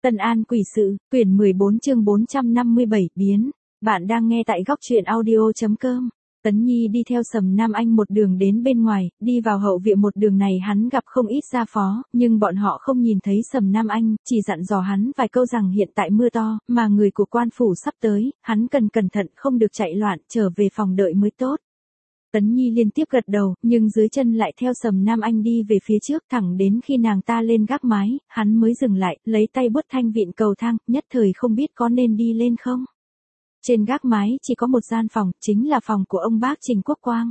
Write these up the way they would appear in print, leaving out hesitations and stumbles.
Tân An Quỷ Sự, quyển 14 chương 457, biến. Bạn đang nghe tại góc truyện audio.com. Tấn Nhi đi theo Sầm Nam Anh một đường đến bên ngoài, đi vào hậu viện. Một đường này hắn gặp không ít gia phó, nhưng bọn họ không nhìn thấy Sầm Nam Anh, chỉ dặn dò hắn vài câu rằng hiện tại mưa to, mà người của quan phủ sắp tới, hắn cần cẩn thận không được chạy loạn, trở về phòng đợi mới tốt. Tấn Nhi liên tiếp gật đầu, nhưng dưới chân lại theo Sầm Nam Anh đi về phía trước, thẳng đến khi nàng ta lên gác mái, hắn mới dừng lại, lấy tay bứt thanh vịn cầu thang, nhất thời không biết có nên đi lên không. Trên gác mái chỉ có một gian phòng, chính là phòng của ông bác Trình Quốc Quang.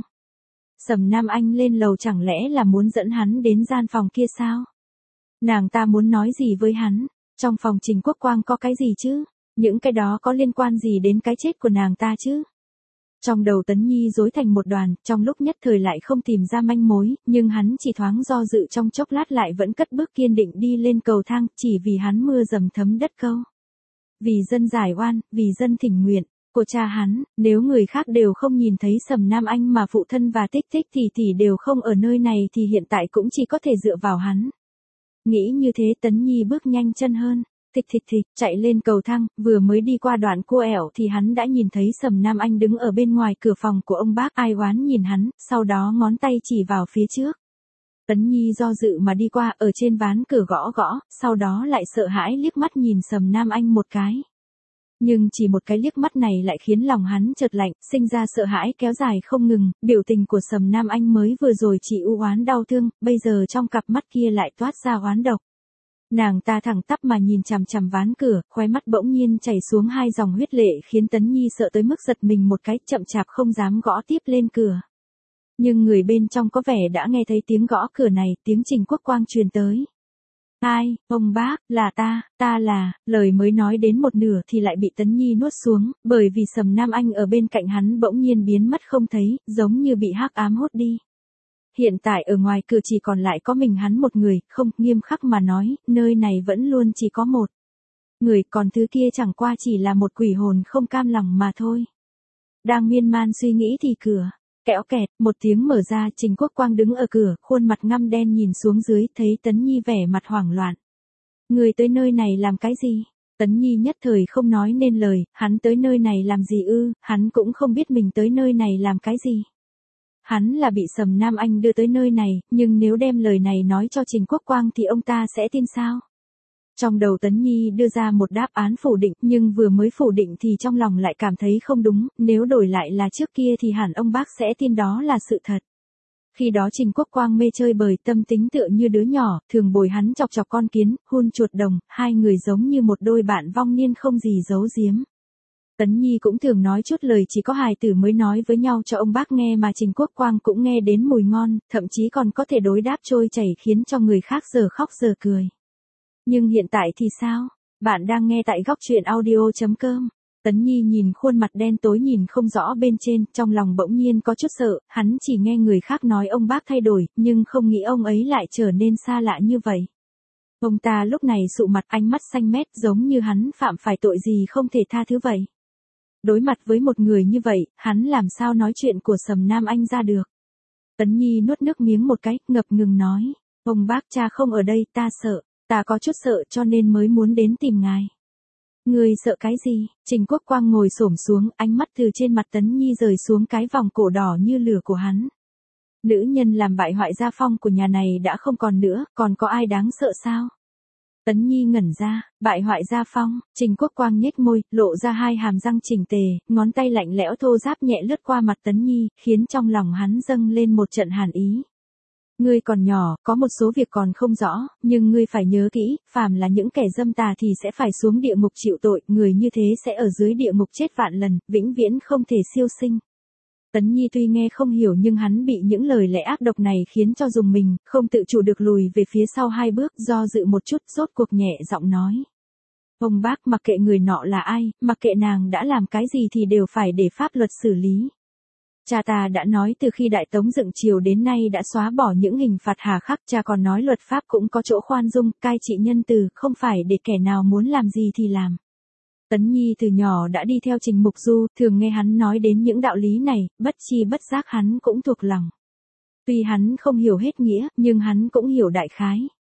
Sầm Nam Anh lên lầu chẳng lẽ là muốn dẫn hắn đến gian phòng kia sao? Nàng ta muốn nói gì với hắn? Trong phòng Trình Quốc Quang có cái gì chứ? Những cái đó có liên quan gì đến cái chết của nàng ta chứ? Trong đầu Tấn Nhi rối thành một đoàn, trong lúc nhất thời lại không tìm ra manh mối, nhưng hắn chỉ thoáng do dự trong chốc lát lại vẫn cất bước kiên định đi lên cầu thang, chỉ vì hắn mưa dầm thấm đất câu. Vì dân giải oan, vì dân thỉnh nguyện của cha hắn, nếu người khác đều không nhìn thấy Sầm Nam Anh mà phụ thân và Tích Tích thì đều không ở nơi này thì hiện tại cũng chỉ có thể dựa vào hắn. Nghĩ như thế Tấn Nhi bước nhanh chân hơn. Thịch, chạy lên cầu thang, vừa mới đi qua đoạn cua ẻo thì hắn đã nhìn thấy Sầm Nam Anh đứng ở bên ngoài cửa phòng của ông bác, ai oán nhìn hắn, sau đó ngón tay chỉ vào phía trước. Tấn Nhi do dự mà đi qua, ở trên ván cửa gõ gõ, sau đó lại sợ hãi liếc mắt nhìn Sầm Nam Anh một cái. Nhưng chỉ một cái liếc mắt này lại khiến lòng hắn chợt lạnh, sinh ra sợ hãi kéo dài không ngừng, biểu tình của Sầm Nam Anh mới vừa rồi chỉ u oán đau thương, bây giờ trong cặp mắt kia lại toát ra oán độc. Nàng ta thẳng tắp mà nhìn chằm chằm ván cửa, khóe mắt bỗng nhiên chảy xuống hai dòng huyết lệ khiến Tấn Nhi sợ tới mức giật mình một cái, chậm chạp không dám gõ tiếp lên cửa. Nhưng người bên trong có vẻ đã nghe thấy tiếng gõ cửa này, tiếng Trình Quốc Quang truyền tới. Ai, ông bác, là ta là, lời mới nói đến một nửa thì lại bị Tấn Nhi nuốt xuống, bởi vì Sầm Nam Anh ở bên cạnh hắn bỗng nhiên biến mất không thấy, giống như bị hắc ám hút đi. Hiện tại ở ngoài cửa chỉ còn lại có mình hắn một người, không, nghiêm khắc mà nói, nơi này vẫn luôn chỉ có một người, còn thứ kia chẳng qua chỉ là một quỷ hồn không cam lòng mà thôi. Đang miên man suy nghĩ thì cửa, kẽo kẹt, một tiếng mở ra, Trình Quốc Quang đứng ở cửa, khuôn mặt ngăm đen nhìn xuống dưới, thấy Tấn Nhi vẻ mặt hoảng loạn. Người tới nơi này làm cái gì? Tấn Nhi nhất thời không nói nên lời, hắn tới nơi này làm gì ư, hắn cũng không biết mình tới nơi này làm cái gì. Hắn là bị Sầm Nam Anh đưa tới nơi này, nhưng nếu đem lời này nói cho Trình Quốc Quang thì ông ta sẽ tin sao? Trong đầu Tấn Nhi đưa ra một đáp án phủ định, nhưng vừa mới phủ định thì trong lòng lại cảm thấy không đúng, nếu đổi lại là trước kia thì hẳn ông bác sẽ tin đó là sự thật. Khi đó Trình Quốc Quang mê chơi bời, tâm tính tựa như đứa nhỏ, thường bồi hắn chọc chọc con kiến, hun chuột đồng, hai người giống như một đôi bạn vong niên không gì giấu giếm. Tấn Nhi cũng thường nói chút lời chỉ có hài tử mới nói với nhau cho ông bác nghe mà Trình Quốc Quang cũng nghe đến mùi ngon, thậm chí còn có thể đối đáp trôi chảy khiến cho người khác giờ khóc giờ cười. Nhưng hiện tại thì sao? Bạn đang nghe tại góc truyện audio.com. Tấn Nhi nhìn khuôn mặt đen tối nhìn không rõ bên trên, trong lòng bỗng nhiên có chút sợ, hắn chỉ nghe người khác nói ông bác thay đổi, nhưng không nghĩ ông ấy lại trở nên xa lạ như vậy. Ông ta lúc này sụ mặt, ánh mắt xanh mét giống như hắn phạm phải tội gì không thể tha thứ vậy. Đối mặt với một người như vậy, hắn làm sao nói chuyện của Sầm Nam Anh ra được. Tấn Nhi nuốt nước miếng một cái, ngập ngừng nói, ông bác cha không ở đây, ta sợ, ta có chút sợ cho nên mới muốn đến tìm ngài. Người sợ cái gì? Trình Quốc Quang ngồi xổm xuống, ánh mắt từ trên mặt Tấn Nhi rời xuống cái vòng cổ đỏ như lửa của hắn. Nữ nhân làm bại hoại gia phong của nhà này đã không còn nữa, còn có ai đáng sợ sao? Tấn Nhi ngẩn ra, bại hoại gia phong, Trình Quốc Quang nhếch môi, lộ ra hai hàm răng chỉnh tề, ngón tay lạnh lẽo thô ráp nhẹ lướt qua mặt Tấn Nhi, khiến trong lòng hắn dâng lên một trận hàn ý. Ngươi còn nhỏ, có một số việc còn không rõ, nhưng ngươi phải nhớ kỹ, phàm là những kẻ dâm tà thì sẽ phải xuống địa ngục chịu tội, người như thế sẽ ở dưới địa ngục chết vạn lần, vĩnh viễn không thể siêu sinh. Tấn Nhi tuy nghe không hiểu nhưng hắn bị những lời lẽ ác độc này khiến cho rùng mình, không tự chủ được lùi về phía sau hai bước, do dự một chút, rốt cuộc nhẹ giọng nói. Ông bác, mặc kệ người nọ là ai, mặc kệ nàng đã làm cái gì thì đều phải để pháp luật xử lý. Cha ta đã nói từ khi Đại Tống dựng triều đến nay đã xóa bỏ những hình phạt hà khắc, cha còn nói luật pháp cũng có chỗ khoan dung, cai trị nhân từ, không phải để kẻ nào muốn làm gì thì làm. Tấn Nhi từ nhỏ đã đi theo Trình Mục Du, thường nghe hắn nói đến những đạo lý này, bất chi bất giác hắn cũng thuộc lòng. Tuy hắn không hiểu hết nghĩa, nhưng hắn cũng hiểu đại khái.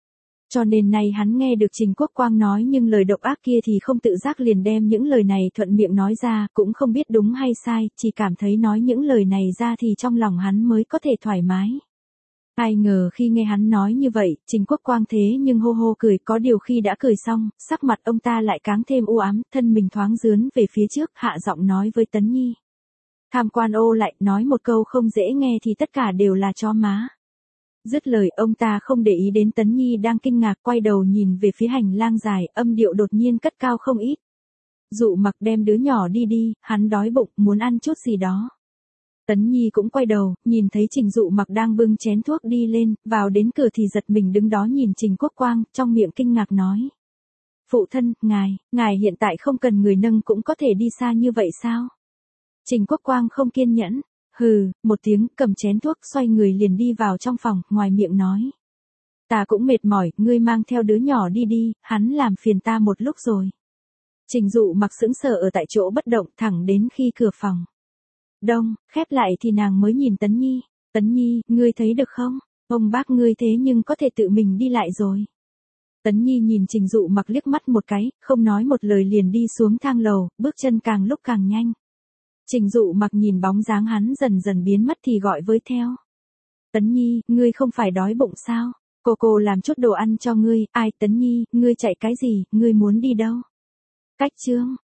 Cho nên nay hắn nghe được Trình Quốc Quang nói nhưng lời độc ác kia thì không tự giác liền đem những lời này thuận miệng nói ra, cũng không biết đúng hay sai, chỉ cảm thấy nói những lời này ra thì trong lòng hắn mới có thể thoải mái. Ai ngờ khi nghe hắn nói như vậy, Trình Quốc Quang thế nhưng hô hô cười, có điều khi đã cười xong, sắc mặt ông ta lại càng thêm u ám, thân mình thoáng dướn về phía trước, hạ giọng nói với Tấn Nhi. Tham quan ô lại, nói một câu không dễ nghe thì tất cả đều là cho má. Dứt lời ông ta không để ý đến Tấn Nhi đang kinh ngạc, quay đầu nhìn về phía hành lang dài, âm điệu đột nhiên cất cao không ít. Dụ Mặc đem đứa nhỏ đi đi, hắn đói bụng, muốn ăn chút gì đó. Tấn Nhi cũng quay đầu, nhìn thấy Trình Dụ Mặc đang bưng chén thuốc đi lên, vào đến cửa thì giật mình đứng đó nhìn Trình Quốc Quang, trong miệng kinh ngạc nói. Phụ thân, ngài hiện tại không cần người nâng cũng có thể đi xa như vậy sao? Trình Quốc Quang không kiên nhẫn. Hừ, một tiếng, cầm chén thuốc, xoay người liền đi vào trong phòng, ngoài miệng nói. Ta cũng mệt mỏi, ngươi mang theo đứa nhỏ đi đi, hắn làm phiền ta một lúc rồi. Trình Dụ Mặc sững sờ ở tại chỗ bất động, thẳng đến khi cửa phòng đông khép lại thì nàng mới nhìn Tấn Nhi. Tấn Nhi, ngươi thấy được không? Ông bác ngươi thế nhưng có thể tự mình đi lại rồi. Tấn Nhi nhìn Trình Dụ Mặc liếc mắt một cái, không nói một lời liền đi xuống thang lầu, bước chân càng lúc càng nhanh. Trình Dụ Mặc nhìn bóng dáng hắn dần dần biến mất thì gọi với theo. Tấn Nhi, ngươi không phải đói bụng sao? Cô làm chút đồ ăn cho ngươi. Ai? Tấn Nhi, ngươi chạy cái gì, ngươi muốn đi đâu? Cách chương.